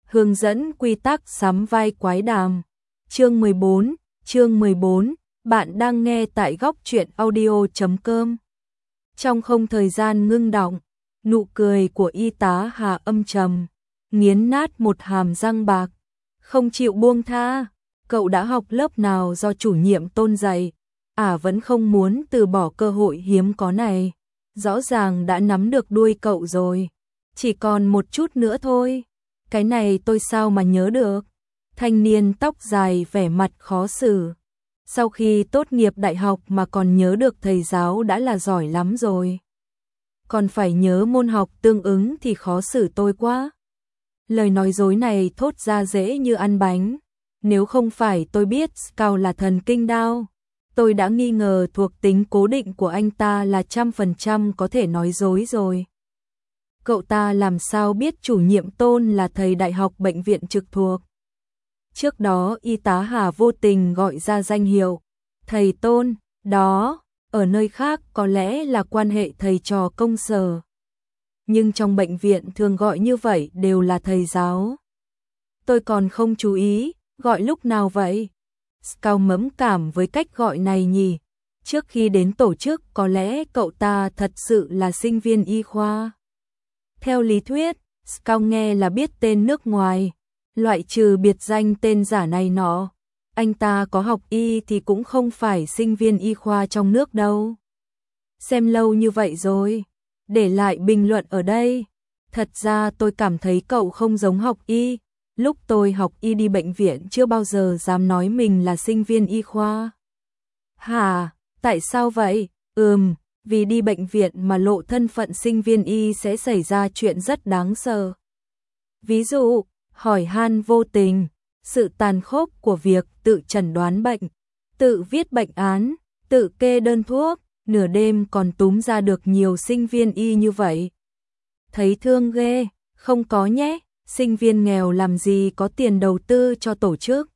Hướng dẫn quy tắc sắm vai quái đàm. Chương 14, bạn đang nghe tại góc truyện audio.com. Trong không thời gian ngưng đọng, nụ cười của y tá Hà âm trầm, nghiến nát một hàm răng bạc, không chịu buông tha. Cậu đã học lớp nào do chủ nhiệm Tôn dạy, vẫn không muốn từ bỏ cơ hội hiếm có này. Rõ ràng đã nắm được đuôi cậu rồi, chỉ còn một chút nữa thôi. Cái này tôi sao mà nhớ được. Thanh niên tóc dài vẻ mặt khó xử. Sau khi tốt nghiệp đại học mà còn nhớ được thầy giáo đã là giỏi lắm rồi. Còn phải nhớ môn học tương ứng thì khó xử tôi quá. Lời nói dối này thốt ra dễ như ăn bánh. Nếu không phải tôi biết Scout là thần kinh đao, tôi đã nghi ngờ thuộc tính cố định của anh ta là 100% có thể nói dối rồi. Cậu ta làm sao biết chủ nhiệm Tôn là thầy đại học bệnh viện trực thuộc? Trước đó y tá Hà vô tình gọi ra danh hiệu thầy Tôn, đó, ở nơi khác có lẽ là quan hệ thầy trò công sở. Nhưng trong bệnh viện thường gọi như vậy đều là thầy giáo. Tôi còn không chú ý, gọi lúc nào vậy? Scout mẫn cảm với cách gọi này nhỉ? Trước khi đến tổ chức có lẽ cậu ta thật sự là sinh viên y khoa. Theo lý thuyết, Scout nghe là biết tên nước ngoài, loại trừ biệt danh tên giả này nọ. Anh ta có học y thì cũng không phải sinh viên y khoa trong nước đâu. Xem lâu như vậy rồi, để lại bình luận ở đây. Thật ra tôi cảm thấy cậu không giống học y. Lúc tôi học y đi bệnh viện chưa bao giờ dám nói mình là sinh viên y khoa. Hả, tại sao vậy? Vì đi bệnh viện mà lộ thân phận sinh viên y sẽ xảy ra chuyện rất đáng sợ. Ví dụ, hỏi han vô tình, sự tàn khốc của việc tự chẩn đoán bệnh, tự viết bệnh án, tự kê đơn thuốc, nửa đêm còn túm ra được nhiều sinh viên y như vậy. Thấy thương ghê, không có nhé, sinh viên nghèo làm gì có tiền đầu tư cho tổ chức.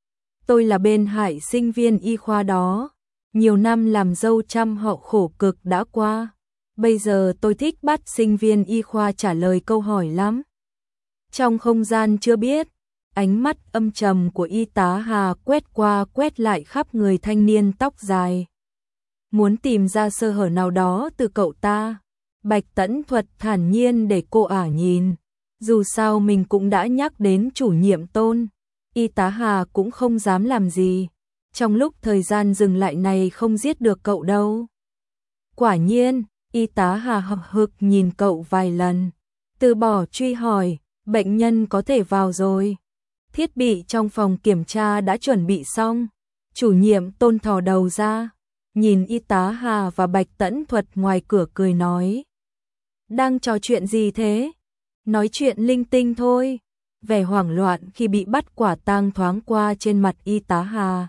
Tôi là bên hại sinh viên y khoa đó. Nhiều năm làm dâu trăm họ khổ cực đã qua. Bây giờ tôi thích bắt sinh viên y khoa trả lời câu hỏi lắm. Trong không gian chưa biết, ánh mắt âm trầm của y tá Hà quét qua quét lại khắp người thanh niên tóc dài. Muốn tìm ra sơ hở nào đó từ cậu ta. Bạch Tẫn Thuật thản nhiên để cô nhìn. Dù sao mình cũng đã nhắc đến chủ nhiệm Tôn. Y tá Hà cũng không dám làm gì. Trong lúc thời gian dừng lại này không giết được cậu đâu. Quả nhiên, y tá Hà hậm hực nhìn cậu vài lần. Từ bỏ truy hỏi, bệnh nhân có thể vào rồi. Thiết bị trong phòng kiểm tra đã chuẩn bị xong. Chủ nhiệm Tôn thò đầu ra, nhìn y tá Hà và Bạch Tẫn Thuật ngoài cửa cười nói. Đang trò chuyện gì thế? Nói chuyện linh tinh thôi. Vẻ hoảng loạn khi bị bắt quả tang thoáng qua trên mặt y tá Hà.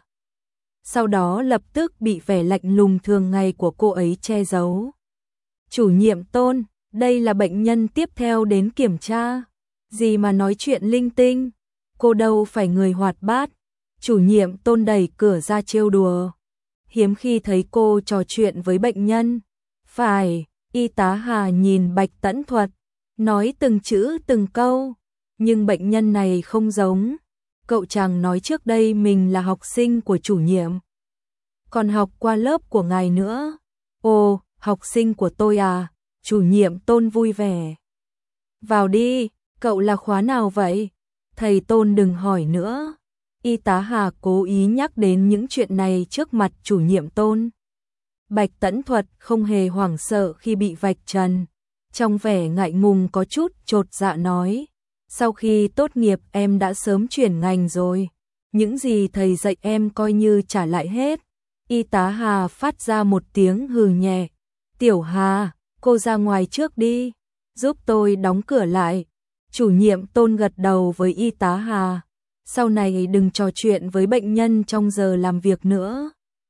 Sau đó lập tức bị vẻ lạnh lùng thường ngày của cô ấy che giấu. Chủ nhiệm Tôn, đây là bệnh nhân tiếp theo đến kiểm tra. Gì mà nói chuyện linh tinh, cô đâu phải người hoạt bát. Chủ nhiệm Tôn đẩy cửa ra trêu đùa. Hiếm khi thấy cô trò chuyện với bệnh nhân. Phải, y tá Hà nhìn Bạch Tẫn Thuật, nói từng chữ từng câu. Nhưng bệnh nhân này không giống. Cậu chàng nói trước đây mình là học sinh của chủ nhiệm. Còn học qua lớp của ngài nữa. Ồ, học sinh của tôi à? Chủ nhiệm Tôn vui vẻ. Vào đi, cậu là khóa nào vậy? Thầy Tôn đừng hỏi nữa. Y tá Hà cố ý nhắc đến những chuyện này trước mặt chủ nhiệm Tôn. Bạch Tẫn Thuật không hề hoảng sợ khi bị vạch trần. Trong vẻ ngại ngùng có chút chột dạ nói. Sau khi tốt nghiệp em đã sớm chuyển ngành rồi. Những gì thầy dạy em coi như trả lại hết. Y tá Hà phát ra một tiếng hừ nhẹ. Tiểu Hà, cô ra ngoài trước đi. Giúp tôi đóng cửa lại. Chủ nhiệm Tôn gật đầu với y tá Hà. Sau này đừng trò chuyện với bệnh nhân trong giờ làm việc nữa.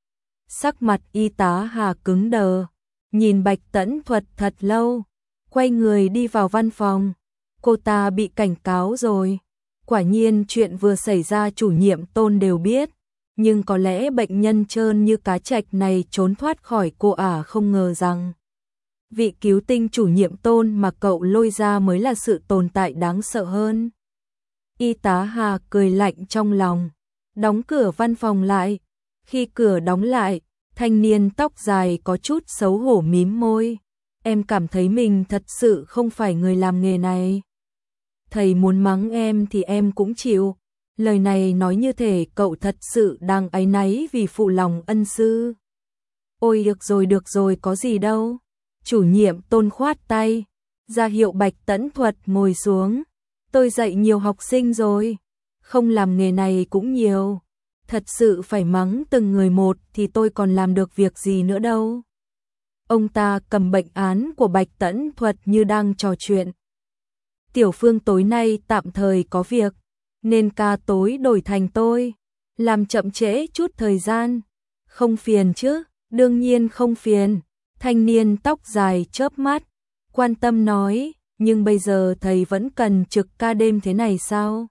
Sắc mặt y tá Hà cứng đờ. Nhìn Bạch Tẫn Thuật thật lâu. Quay người đi vào văn phòng. Cô ta bị cảnh cáo rồi. Quả nhiên chuyện vừa xảy ra chủ nhiệm Tôn đều biết. Nhưng có lẽ bệnh nhân trơn như cá trạch này trốn thoát khỏi cô không ngờ rằng. Vị cứu tinh chủ nhiệm Tôn mà cậu lôi ra mới là sự tồn tại đáng sợ hơn. Y tá Hà cười lạnh trong lòng, đóng cửa văn phòng lại. Khi cửa đóng lại, thanh niên tóc dài có chút xấu hổ mím môi. Em cảm thấy mình thật sự không phải người làm nghề này. Thầy muốn mắng em thì em cũng chịu. Lời này nói như thể cậu thật sự đang áy náy vì phụ lòng ân sư. Ôi được rồi có gì đâu. Chủ nhiệm Tôn khoát tay, ra hiệu Bạch Tẫn Thuật ngồi xuống. Tôi dạy nhiều học sinh rồi, không làm nghề này cũng nhiều. Thật sự phải mắng từng người một thì tôi còn làm được việc gì nữa đâu. Ông ta cầm bệnh án của Bạch Tẫn Thuật như đang trò chuyện. Tiểu Phương tối nay tạm thời có việc, nên ca tối đổi thành tôi, làm chậm trễ chút thời gian. Không phiền chứ? Đương nhiên không phiền. Thanh niên tóc dài chớp mắt, quan tâm nói, nhưng bây giờ thầy vẫn cần trực ca đêm thế này sao?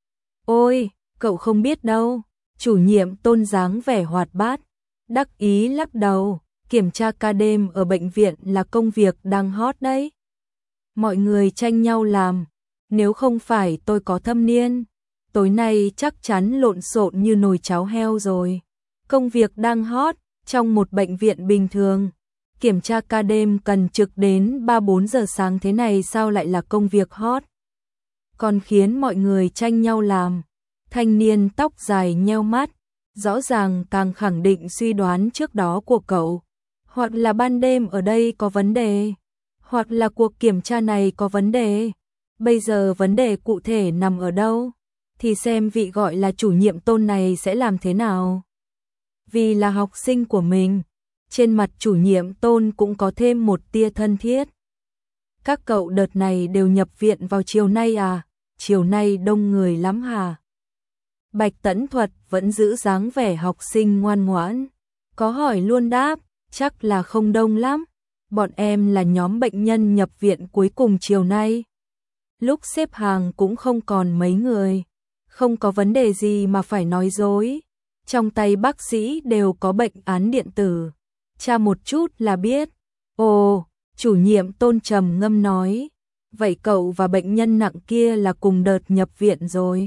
Ôi, cậu không biết đâu. Chủ nhiệm Tôn dáng vẻ hoạt bát, đắc ý lắc đầu, kiểm tra ca đêm ở bệnh viện là công việc đang hot đấy. Mọi người tranh nhau làm, nếu không phải tôi có thâm niên, tối nay chắc chắn lộn xộn như nồi cháo heo rồi. Công việc đang hot, trong một bệnh viện bình thường, kiểm tra ca đêm cần trực đến 3-4 giờ sáng thế này sao lại là công việc hot? Còn khiến mọi người tranh nhau làm. Thanh niên tóc dài nheo mắt, rõ ràng càng khẳng định suy đoán trước đó của cậu. Hoặc là ban đêm ở đây có vấn đề, hoặc là cuộc kiểm tra này có vấn đề. Bây giờ vấn đề cụ thể nằm ở đâu, thì xem vị gọi là chủ nhiệm Tôn này sẽ làm thế nào. Vì là học sinh của mình, trên mặt chủ nhiệm Tôn cũng có thêm một tia thân thiết. Các cậu đợt này đều nhập viện vào chiều nay à? Chiều nay đông người lắm hả? Bạch Tẫn Thuật vẫn giữ dáng vẻ học sinh ngoan ngoãn, có hỏi luôn đáp, chắc là không đông lắm. Bọn em là nhóm bệnh nhân nhập viện cuối cùng chiều nay. Lúc xếp hàng cũng không còn mấy người, không có vấn đề gì mà phải nói dối. Trong tay bác sĩ đều có bệnh án điện tử, tra một chút là biết. Ồ, chủ nhiệm Tôn trầm ngâm nói, vậy cậu và bệnh nhân nặng kia là cùng đợt nhập viện rồi?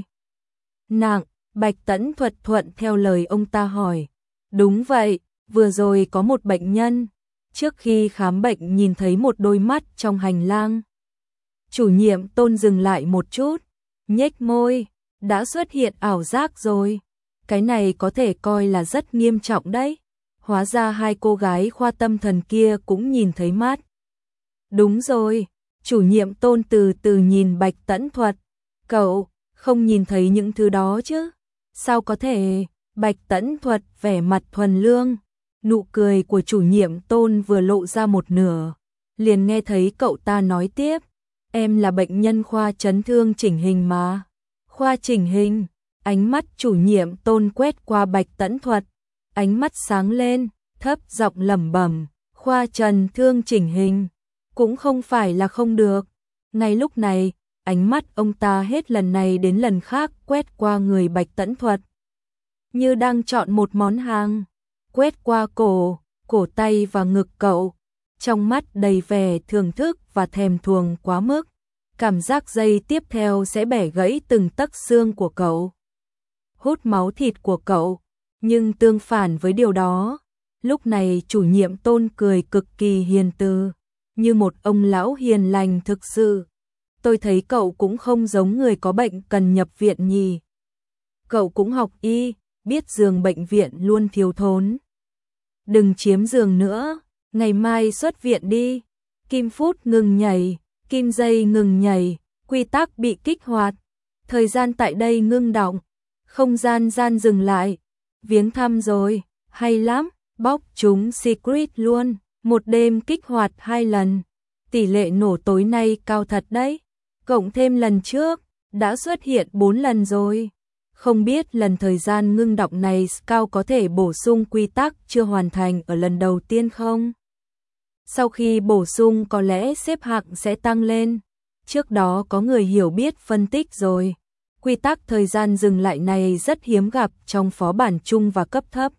Nặng, Bạch Tẫn Thuật thuận theo lời ông ta hỏi. Đúng vậy, vừa rồi có một bệnh nhân, trước khi khám bệnh nhìn thấy một đôi mắt trong hành lang. Chủ nhiệm Tôn dừng lại một chút, nhếch môi, đã xuất hiện ảo giác rồi. Cái này có thể coi là rất nghiêm trọng đấy. Hóa ra hai cô gái khoa tâm thần kia cũng nhìn thấy mắt. Đúng rồi, chủ nhiệm Tôn từ từ nhìn Bạch Tẫn Thuật. Cậu không nhìn thấy những thứ đó chứ? Sao có thể? Bạch Tẫn Thuật vẻ mặt thuần lương. Nụ cười của chủ nhiệm Tôn vừa lộ ra một nửa, liền nghe thấy cậu ta nói tiếp. Em là bệnh nhân khoa chấn thương chỉnh hình mà. Khoa chỉnh hình. Ánh mắt chủ nhiệm Tôn quét qua Bạch Tẫn Thuật, ánh mắt sáng lên, thấp giọng lẩm bẩm, khoa chấn thương chỉnh hình, cũng không phải là không được. Ngay lúc này, ánh mắt ông ta hết lần này đến lần khác quét qua người Bạch Tẫn Thuật, như đang chọn một món hàng, quét qua cổ tay và ngực cậu, trong mắt đầy vẻ thưởng thức và thèm thuồng quá mức, cảm giác giây tiếp theo sẽ bẻ gãy từng tấc xương của cậu, hút máu thịt của cậu. Nhưng tương phản với điều đó, lúc này chủ nhiệm Tôn cười cực kỳ hiền từ, như một ông lão hiền lành thực sự. Tôi thấy cậu cũng không giống người có bệnh cần nhập viện nhỉ. Cậu cũng học y, biết giường bệnh viện luôn thiếu thốn. Đừng chiếm giường nữa, ngày mai xuất viện đi. Kim phút ngừng nhảy, kim giây ngừng nhảy, quy tắc bị kích hoạt. Thời gian tại đây ngưng đọng, không gian dừng lại. Viếng thăm rồi, hay lắm, bóc chúng secret luôn, một đêm kích hoạt 2 lần. Tỷ lệ nổ tối nay cao thật đấy, cộng thêm lần trước, đã xuất hiện 4 lần rồi. Không biết lần thời gian ngưng đọng này Scout có thể bổ sung quy tắc chưa hoàn thành ở lần đầu tiên không? Sau khi bổ sung có lẽ xếp hạng sẽ tăng lên. Trước đó có người hiểu biết phân tích rồi. Quy tắc thời gian dừng lại này rất hiếm gặp trong phó bản chung và cấp thấp.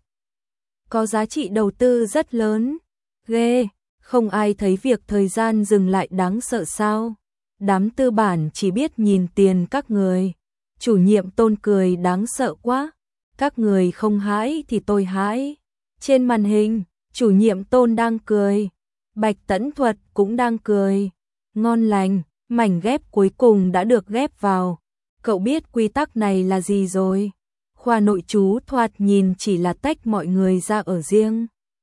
Có giá trị đầu tư rất lớn. Ghê, không ai thấy việc thời gian dừng lại đáng sợ sao? Đám tư bản chỉ biết nhìn tiền các người. Chủ nhiệm Tôn cười đáng sợ quá. Các người không hãi thì tôi hãi. Trên màn hình, chủ nhiệm Tôn đang cười. Bạch Tẫn Thuật cũng đang cười. Ngon lành, mảnh ghép cuối cùng đã được ghép vào. Cậu biết quy tắc này là gì rồi? Khoa nội trú thoạt nhìn chỉ là tách mọi người ra ở riêng.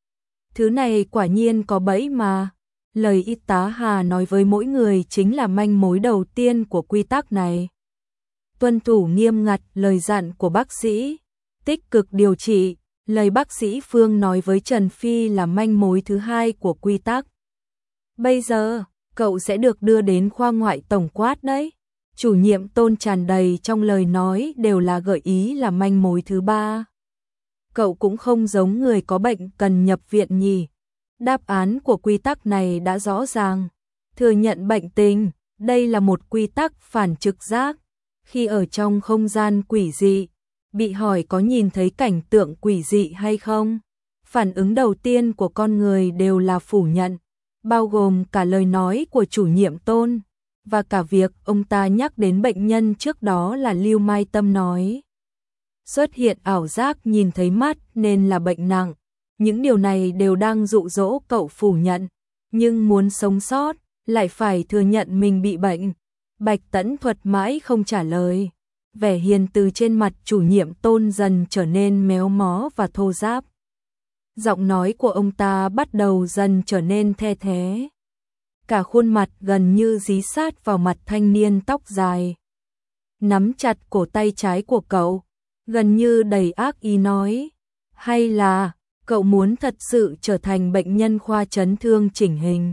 Thứ này quả nhiên có bẫy mà. Lời y tá Hà nói với mỗi người chính là manh mối đầu tiên của quy tắc này. Tuân thủ nghiêm ngặt lời dặn của bác sĩ, tích cực điều trị, lời bác sĩ Phương nói với Trần Phi là manh mối thứ hai của quy tắc. Bây giờ, cậu sẽ được đưa đến khoa ngoại tổng quát đấy. Chủ nhiệm Tôn tràn đầy trong lời nói đều là gợi ý là manh mối thứ ba. Cậu cũng không giống người có bệnh cần nhập viện nhỉ. Đáp án của quy tắc này đã rõ ràng. Thừa nhận bệnh tình, đây là một quy tắc phản trực giác. Khi ở trong không gian quỷ dị, bị hỏi có nhìn thấy cảnh tượng quỷ dị hay không, phản ứng đầu tiên của con người đều là phủ nhận, bao gồm cả lời nói của chủ nhiệm Tôn, và cả việc ông ta nhắc đến bệnh nhân trước đó là Lưu Mai Tâm nói. Xuất hiện ảo giác nhìn thấy mắt nên là bệnh nặng. Những điều này đều đang dụ dỗ cậu phủ nhận, nhưng muốn sống sót, lại phải thừa nhận mình bị bệnh. Bạch Tẫn Thuật mãi không trả lời. Vẻ hiền từ trên mặt chủ nhiệm Tôn dần trở nên méo mó và thô ráp. Giọng nói của ông ta bắt đầu dần trở nên the thé. Cả khuôn mặt gần như dí sát vào mặt thanh niên tóc dài. Nắm chặt cổ tay trái của cậu, gần như đầy ác ý nói. Hay là, cậu muốn thật sự trở thành bệnh nhân khoa chấn thương chỉnh hình?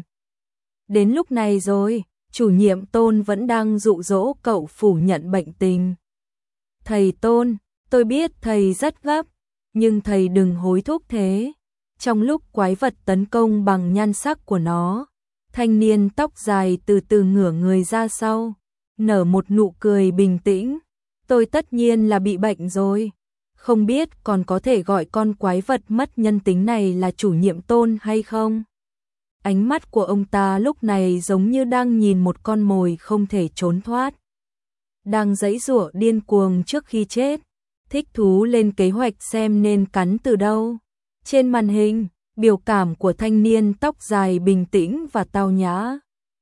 Đến lúc này rồi, chủ nhiệm Tôn vẫn đang dụ dỗ cậu phủ nhận bệnh tình. Thầy Tôn, tôi biết thầy rất gấp, nhưng thầy đừng hối thúc thế. Trong lúc quái vật tấn công bằng nhan sắc của nó, thanh niên tóc dài từ từ ngửa người ra sau, nở một nụ cười bình tĩnh. Tôi tất nhiên là bị bệnh rồi. Không biết còn có thể gọi con quái vật mất nhân tính này là chủ nhiệm Tôn hay không? Ánh mắt của ông ta lúc này giống như đang nhìn một con mồi không thể trốn thoát. Đang giãy giụa điên cuồng trước khi chết, thích thú lên kế hoạch xem nên cắn từ đâu. Trên màn hình, biểu cảm của thanh niên tóc dài bình tĩnh và tao nhã.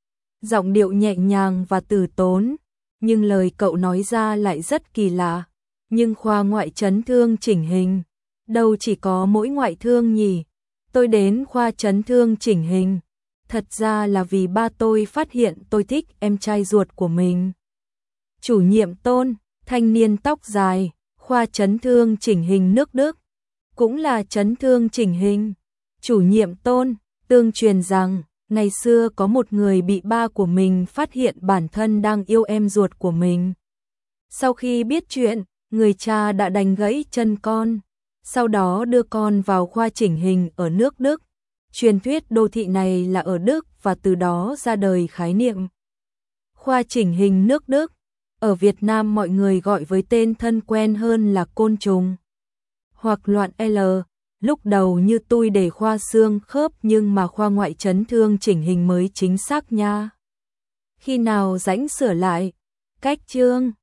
Giọng điệu nhẹ nhàng và từ tốn, nhưng lời cậu nói ra lại rất kỳ lạ. Nhưng khoa ngoại chấn thương chỉnh hình, đâu chỉ có mỗi ngoại thương nhỉ? Tôi đến khoa chấn thương chỉnh hình, thật ra là vì ba tôi phát hiện tôi thích em trai ruột của mình. Chủ nhiệm Tôn, thanh niên tóc dài, khoa chấn thương chỉnh hình nước Đức, cũng là chấn thương chỉnh hình. Chủ nhiệm Tôn, tương truyền rằng, ngày xưa có một người bị ba của mình phát hiện bản thân đang yêu em ruột của mình. Sau khi biết chuyện, người cha đã đánh gãy chân con, sau đó đưa con vào khoa chỉnh hình ở nước Đức. Truyền thuyết đô thị này là ở Đức và từ đó ra đời khái niệm khoa chỉnh hình nước Đức. Ở Việt Nam mọi người gọi với tên thân quen hơn là côn trùng hoặc loạn L. Lúc đầu như tôi để khoa xương khớp nhưng mà khoa ngoại chấn thương chỉnh hình mới chính xác nha. Khi nào rãnh sửa lại. Cách chương